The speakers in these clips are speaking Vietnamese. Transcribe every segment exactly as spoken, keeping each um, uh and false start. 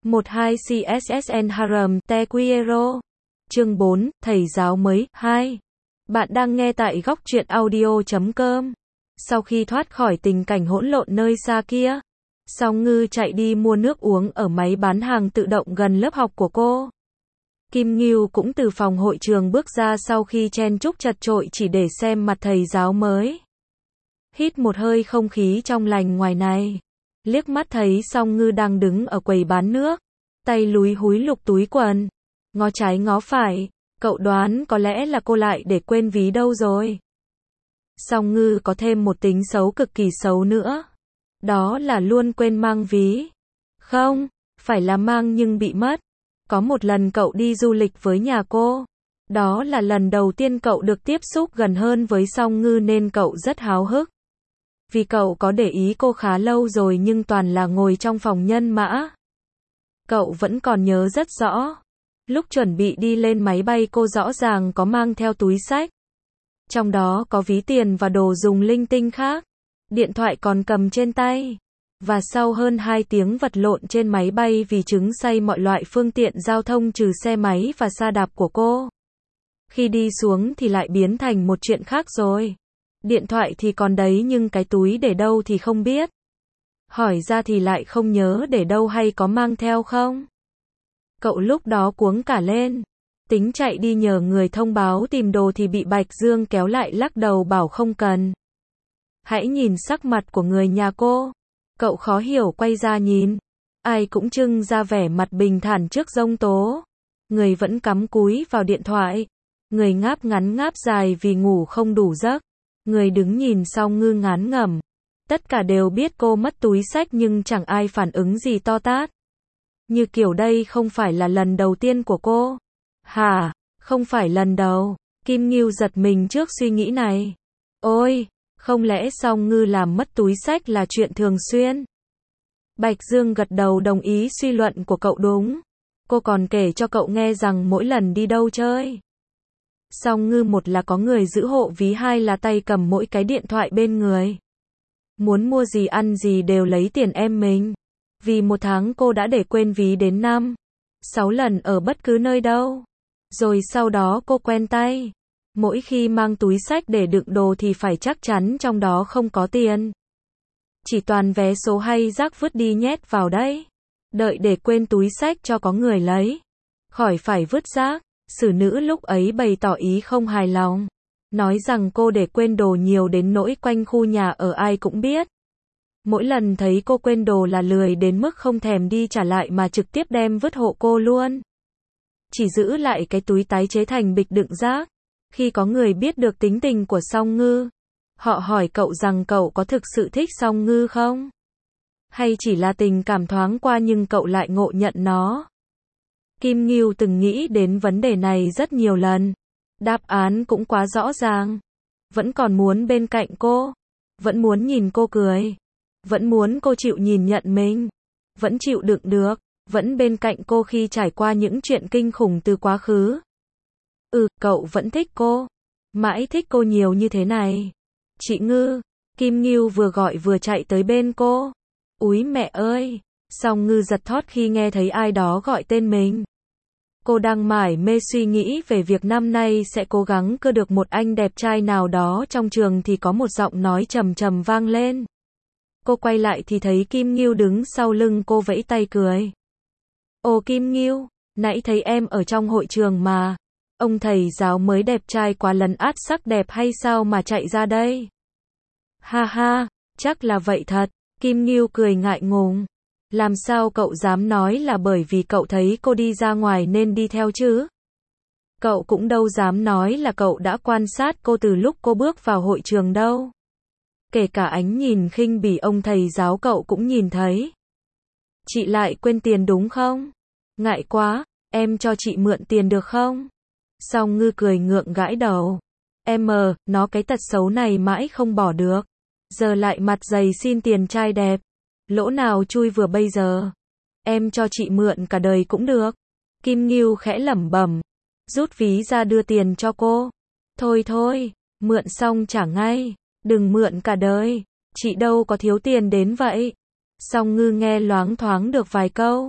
một hai C S S N Harem Te Quiero. Chương bốn, Thầy giáo mới, hai. Bạn đang nghe tại góc truyện audio chấm com. Sau khi thoát khỏi tình cảnh hỗn lộn nơi xa kia, Song Ngư chạy đi mua nước uống ở máy bán hàng tự động gần lớp học của cô. Kim Ngưu cũng từ phòng hội trường bước ra sau khi chen chúc chật chội chỉ để xem mặt thầy giáo mới. Hít một hơi không khí trong lành ngoài này. Liếc mắt thấy Song Ngư đang đứng ở quầy bán nước, tay lúi húi lục túi quần, ngó trái ngó phải, cậu đoán có lẽ là cô lại để quên ví đâu rồi. Song Ngư có thêm một tính xấu cực kỳ xấu nữa, đó là luôn quên mang ví. Không, phải là mang nhưng bị mất. Có một lần cậu đi du lịch với nhà cô, đó là lần đầu tiên cậu được tiếp xúc gần hơn với Song Ngư nên cậu rất háo hức. Vì cậu có để ý cô khá lâu rồi nhưng toàn là ngồi trong phòng nhân mã. Cậu vẫn còn nhớ rất rõ. Lúc chuẩn bị đi lên máy bay cô rõ ràng có mang theo túi xách. Trong đó có ví tiền và đồ dùng linh tinh khác. Điện thoại còn cầm trên tay. Và sau hơn hai tiếng vật lộn trên máy bay vì trứng xay mọi loại phương tiện giao thông trừ xe máy và sa đạp của cô, khi đi xuống thì lại biến thành một chuyện khác rồi. Điện thoại thì còn đấy nhưng cái túi để đâu thì không biết. Hỏi ra thì lại không nhớ để đâu hay có mang theo không. Cậu lúc đó cuống cả lên. Tính chạy đi nhờ người thông báo tìm đồ thì bị Bạch Dương kéo lại lắc đầu bảo không cần. Hãy nhìn sắc mặt của người nhà cô. Cậu khó hiểu quay ra nhìn. Ai cũng trưng ra vẻ mặt bình thản trước giông tố. Người vẫn cắm cúi vào điện thoại. Người ngáp ngắn ngáp dài vì ngủ không đủ giấc. Người đứng nhìn Song Ngư ngán ngẩm. Tất cả đều biết cô mất túi xách nhưng chẳng ai phản ứng gì to tát. Như kiểu đây không phải là lần đầu tiên của cô. Hả? Không phải lần đầu. Kim Ngưu giật mình trước suy nghĩ này. Ôi, không lẽ Song Ngư làm mất túi xách là chuyện thường xuyên? Bạch Dương gật đầu đồng ý suy luận của cậu đúng. Cô còn kể cho cậu nghe rằng mỗi lần đi đâu chơi, Song Ngư một là có người giữ hộ ví, hai là tay cầm mỗi cái điện thoại bên người. Muốn mua gì ăn gì đều lấy tiền em mình. Vì một tháng cô đã để quên ví đến năm, sáu lần ở bất cứ nơi đâu. Rồi sau đó cô quen tay. Mỗi khi mang túi xách để đựng đồ thì phải chắc chắn trong đó không có tiền. Chỉ toàn vé số hay rác vứt đi nhét vào đấy. Đợi để quên túi xách cho có người lấy. Khỏi phải vứt rác. Xử nữ lúc ấy bày tỏ ý không hài lòng. Nói rằng cô để quên đồ nhiều đến nỗi quanh khu nhà ở ai cũng biết. Mỗi lần thấy cô quên đồ là lười đến mức không thèm đi trả lại mà trực tiếp đem vứt hộ cô luôn. Chỉ giữ lại cái túi tái chế thành bịch đựng rác. Khi có người biết được tính tình của Song Ngư, họ hỏi cậu rằng cậu có thực sự thích Song Ngư không? Hay chỉ là tình cảm thoáng qua nhưng cậu lại ngộ nhận nó? Kim Ngưu từng nghĩ đến vấn đề này rất nhiều lần. Đáp án cũng quá rõ ràng. Vẫn còn muốn bên cạnh cô. Vẫn muốn nhìn cô cười. Vẫn muốn cô chịu nhìn nhận mình. Vẫn chịu đựng được. Vẫn bên cạnh cô khi trải qua những chuyện kinh khủng từ quá khứ. Ừ, cậu vẫn thích cô. Mãi thích cô nhiều như thế này. Chị Ngư. Kim Ngưu vừa gọi vừa chạy tới bên cô. Úi mẹ ơi. Song Ngư giật thót khi nghe thấy ai đó gọi tên mình. Cô đang mải mê suy nghĩ về việc năm nay sẽ cố gắng cưa được một anh đẹp trai nào đó trong trường thì có một giọng nói trầm trầm vang lên. Cô quay lại thì thấy Kim Ngưu đứng sau lưng cô vẫy tay cười. Ồ Kim Ngưu, nãy thấy em ở trong hội trường mà. Ông thầy giáo mới đẹp trai quá lấn át sắc đẹp hay sao mà chạy ra đây? Ha ha, chắc là vậy thật. Kim Ngưu cười ngại ngùng. Làm sao cậu dám nói là bởi vì cậu thấy cô đi ra ngoài nên đi theo chứ? Cậu cũng đâu dám nói là cậu đã quan sát cô từ lúc cô bước vào hội trường đâu. Kể cả ánh nhìn khinh bỉ ông thầy giáo cậu cũng nhìn thấy. Chị lại quên tiền đúng không? Ngại quá, em cho chị mượn tiền được không? Song Ngư cười ngượng gãi đầu. Em mờ, nó cái tật xấu này mãi không bỏ được. Giờ lại mặt dày xin tiền trai đẹp. Lỗ nào chui vừa bây giờ. Em cho chị mượn cả đời cũng được. Kim Ngưu khẽ lẩm bẩm. Rút ví ra đưa tiền cho cô. Thôi thôi, mượn xong trả ngay. Đừng mượn cả đời. Chị đâu có thiếu tiền đến vậy. Song Ngư nghe loáng thoáng được vài câu.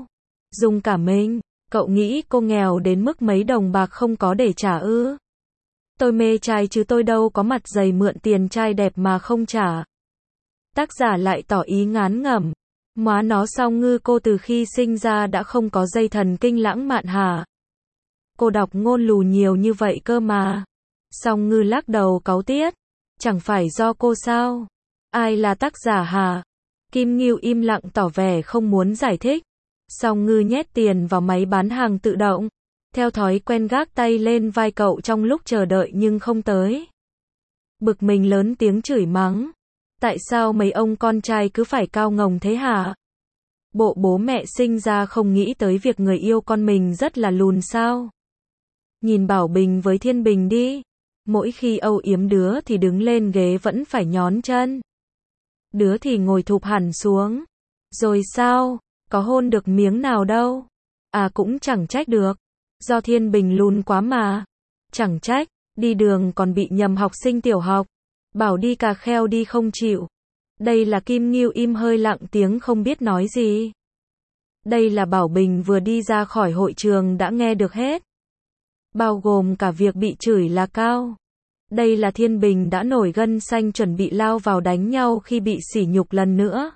Dùng cả mình. Cậu nghĩ cô nghèo đến mức mấy đồng bạc không có để trả ư? Tôi mê trai chứ tôi đâu có mặt dày mượn tiền trai đẹp mà không trả. Tác giả lại tỏ ý ngán ngẩm. Móa nó Song Ngư cô từ khi sinh ra đã không có dây thần kinh lãng mạn hả? Cô đọc ngôn lù nhiều như vậy cơ mà. Song Ngư lắc đầu cáu tiết. Chẳng phải do cô sao? Ai là tác giả hả? Kim Ngưu im lặng tỏ vẻ không muốn giải thích. Song Ngư nhét tiền vào máy bán hàng tự động. Theo thói quen gác tay lên vai cậu trong lúc chờ đợi nhưng không tới. Bực mình lớn tiếng chửi mắng. Tại sao mấy ông con trai cứ phải cao ngồng thế hả? Bộ bố mẹ sinh ra không nghĩ tới việc người yêu con mình rất là lùn sao? Nhìn Bảo Bình với Thiên Bình đi. Mỗi khi âu yếm đứa thì đứng lên ghế vẫn phải nhón chân. Đứa thì ngồi thụp hẳn xuống. Rồi sao? Có hôn được miếng nào đâu. À cũng chẳng trách được. Do Thiên Bình lùn quá mà. Chẳng trách, đi đường còn bị nhầm học sinh tiểu học. Bảo đi cà kheo đi không chịu. Đây là Kim Ngưu im hơi lặng tiếng không biết nói gì. Đây là Bảo Bình vừa đi ra khỏi hội trường đã nghe được hết. Bao gồm cả việc bị chửi là cao. Đây là Thiên Bình đã nổi gân xanh chuẩn bị lao vào đánh nhau khi bị sỉ nhục lần nữa.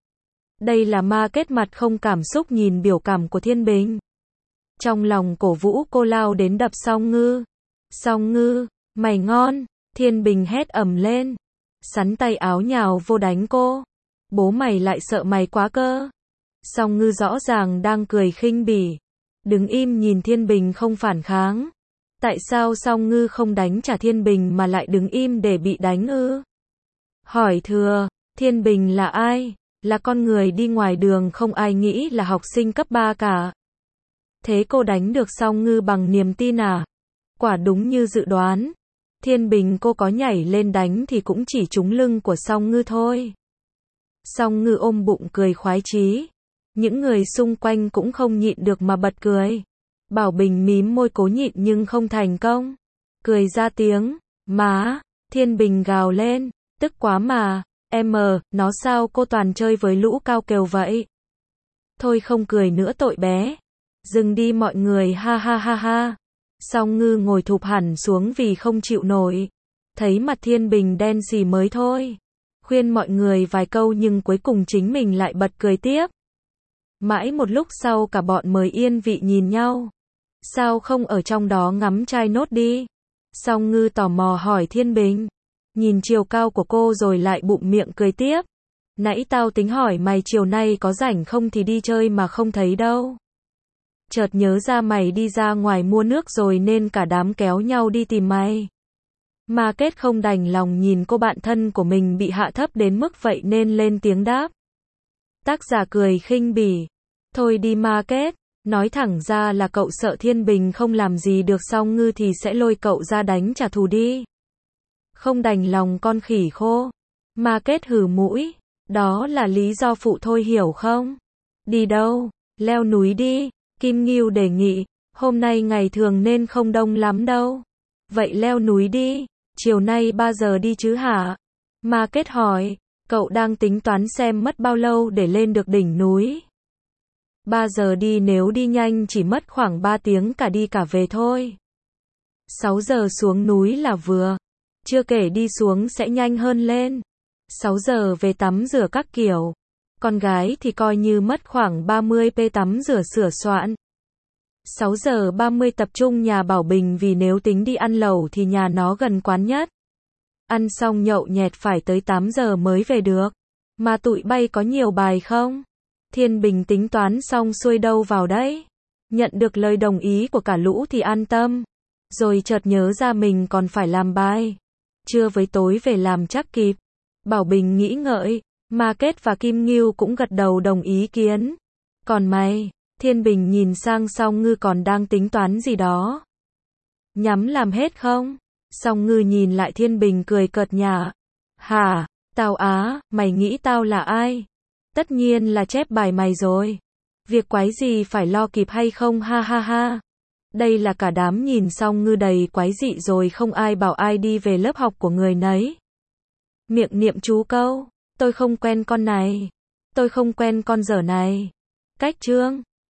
Đây là Ma Kết mặt không cảm xúc nhìn biểu cảm của Thiên Bình. Trong lòng cổ vũ cô lao đến đập Song Ngư. Song Ngư, mày ngon. Thiên Bình hét ầm lên. Sắn tay áo nhào vô đánh cô. Bố mày lại sợ mày quá cơ. Song Ngư rõ ràng đang cười khinh bỉ. Đứng im nhìn Thiên Bình không phản kháng. Tại sao Song Ngư không đánh trả Thiên Bình mà lại đứng im để bị đánh ư? Hỏi thừa, Thiên Bình là ai? Là con người đi ngoài đường không ai nghĩ là học sinh cấp ba cả. Thế cô đánh được Song Ngư bằng niềm tin à? Quả đúng như dự đoán. Thiên Bình cô có nhảy lên đánh thì cũng chỉ trúng lưng của Song Ngư thôi. Song Ngư ôm bụng cười khoái chí. Những người xung quanh cũng không nhịn được mà bật cười. Bảo Bình mím môi cố nhịn nhưng không thành công. Cười ra tiếng. Má. Thiên Bình gào lên. Tức quá mà. Em mờ, nó sao cô toàn chơi với lũ cao kèo vậy? Thôi không cười nữa tội bé. Dừng đi mọi người ha ha ha ha. Song Ngư ngồi thụp hẳn xuống vì không chịu nổi. Thấy mặt Thiên Bình đen xì mới thôi. Khuyên mọi người vài câu nhưng cuối cùng chính mình lại bật cười tiếp. Mãi một lúc sau cả bọn mới yên vị nhìn nhau. Sao không ở trong đó ngắm trai nốt đi? Song Ngư tò mò hỏi Thiên Bình. Nhìn chiều cao của cô rồi lại bụng miệng cười tiếp. Nãy tao tính hỏi mày chiều nay có rảnh không thì đi chơi mà không thấy đâu. Chợt nhớ ra mày đi ra ngoài mua nước rồi nên cả đám kéo nhau đi tìm mày. Ma Kết không đành lòng nhìn cô bạn thân của mình bị hạ thấp đến mức vậy nên lên tiếng đáp. Tác giả cười khinh bỉ. Thôi đi Ma Kết, nói thẳng ra là cậu sợ Thiên Bình không làm gì được Song Ngư thì sẽ lôi cậu ra đánh trả thù đi. Không đành lòng con khỉ khô. Ma Kết hừ mũi. Đó là lý do phụ thôi hiểu không? Đi đâu? Leo núi đi. Kim Ngưu đề nghị. Hôm nay ngày thường nên không đông lắm đâu. Vậy leo núi đi. Chiều nay ba giờ đi chứ hả? Ma Kết hỏi. Cậu đang tính toán xem mất bao lâu để lên được đỉnh núi. ba giờ đi nếu đi nhanh chỉ mất khoảng ba tiếng cả đi cả về thôi. sáu giờ xuống núi là vừa. Chưa kể đi xuống sẽ nhanh hơn lên. sáu giờ về tắm rửa các kiểu. Con gái thì coi như mất khoảng ba mươi phút tắm rửa sửa soạn. sáu giờ ba mươi tập trung nhà Bảo Bình vì nếu tính đi ăn lẩu thì nhà nó gần quán nhất. Ăn xong nhậu nhẹt phải tới tám giờ mới về được. Mà tụi bay có nhiều bài không? Thiên Bình tính toán xong xuôi đâu vào đấy. Nhận được lời đồng ý của cả lũ thì an tâm. Rồi chợt nhớ ra mình còn phải làm bài. Trưa với tối về làm chắc kịp. Bảo Bình nghĩ ngợi. Ma Kết và Kim Ngưu cũng gật đầu đồng ý kiến. Còn mày? Thiên Bình nhìn sang Song Ngư còn đang tính toán gì đó. Nhắm làm hết không? Song Ngư nhìn lại Thiên Bình cười cợt nhả. Hả? Tao á, mày nghĩ tao là ai? Tất nhiên là chép bài mày rồi. Việc quái gì phải lo kịp hay không ha ha ha. Đây là cả đám nhìn Song Ngư đầy quái dị rồi không ai bảo ai đi về lớp học của người nấy. Miệng niệm chú câu. Tôi không quen con này. Tôi không quen con dở này. Cách chương.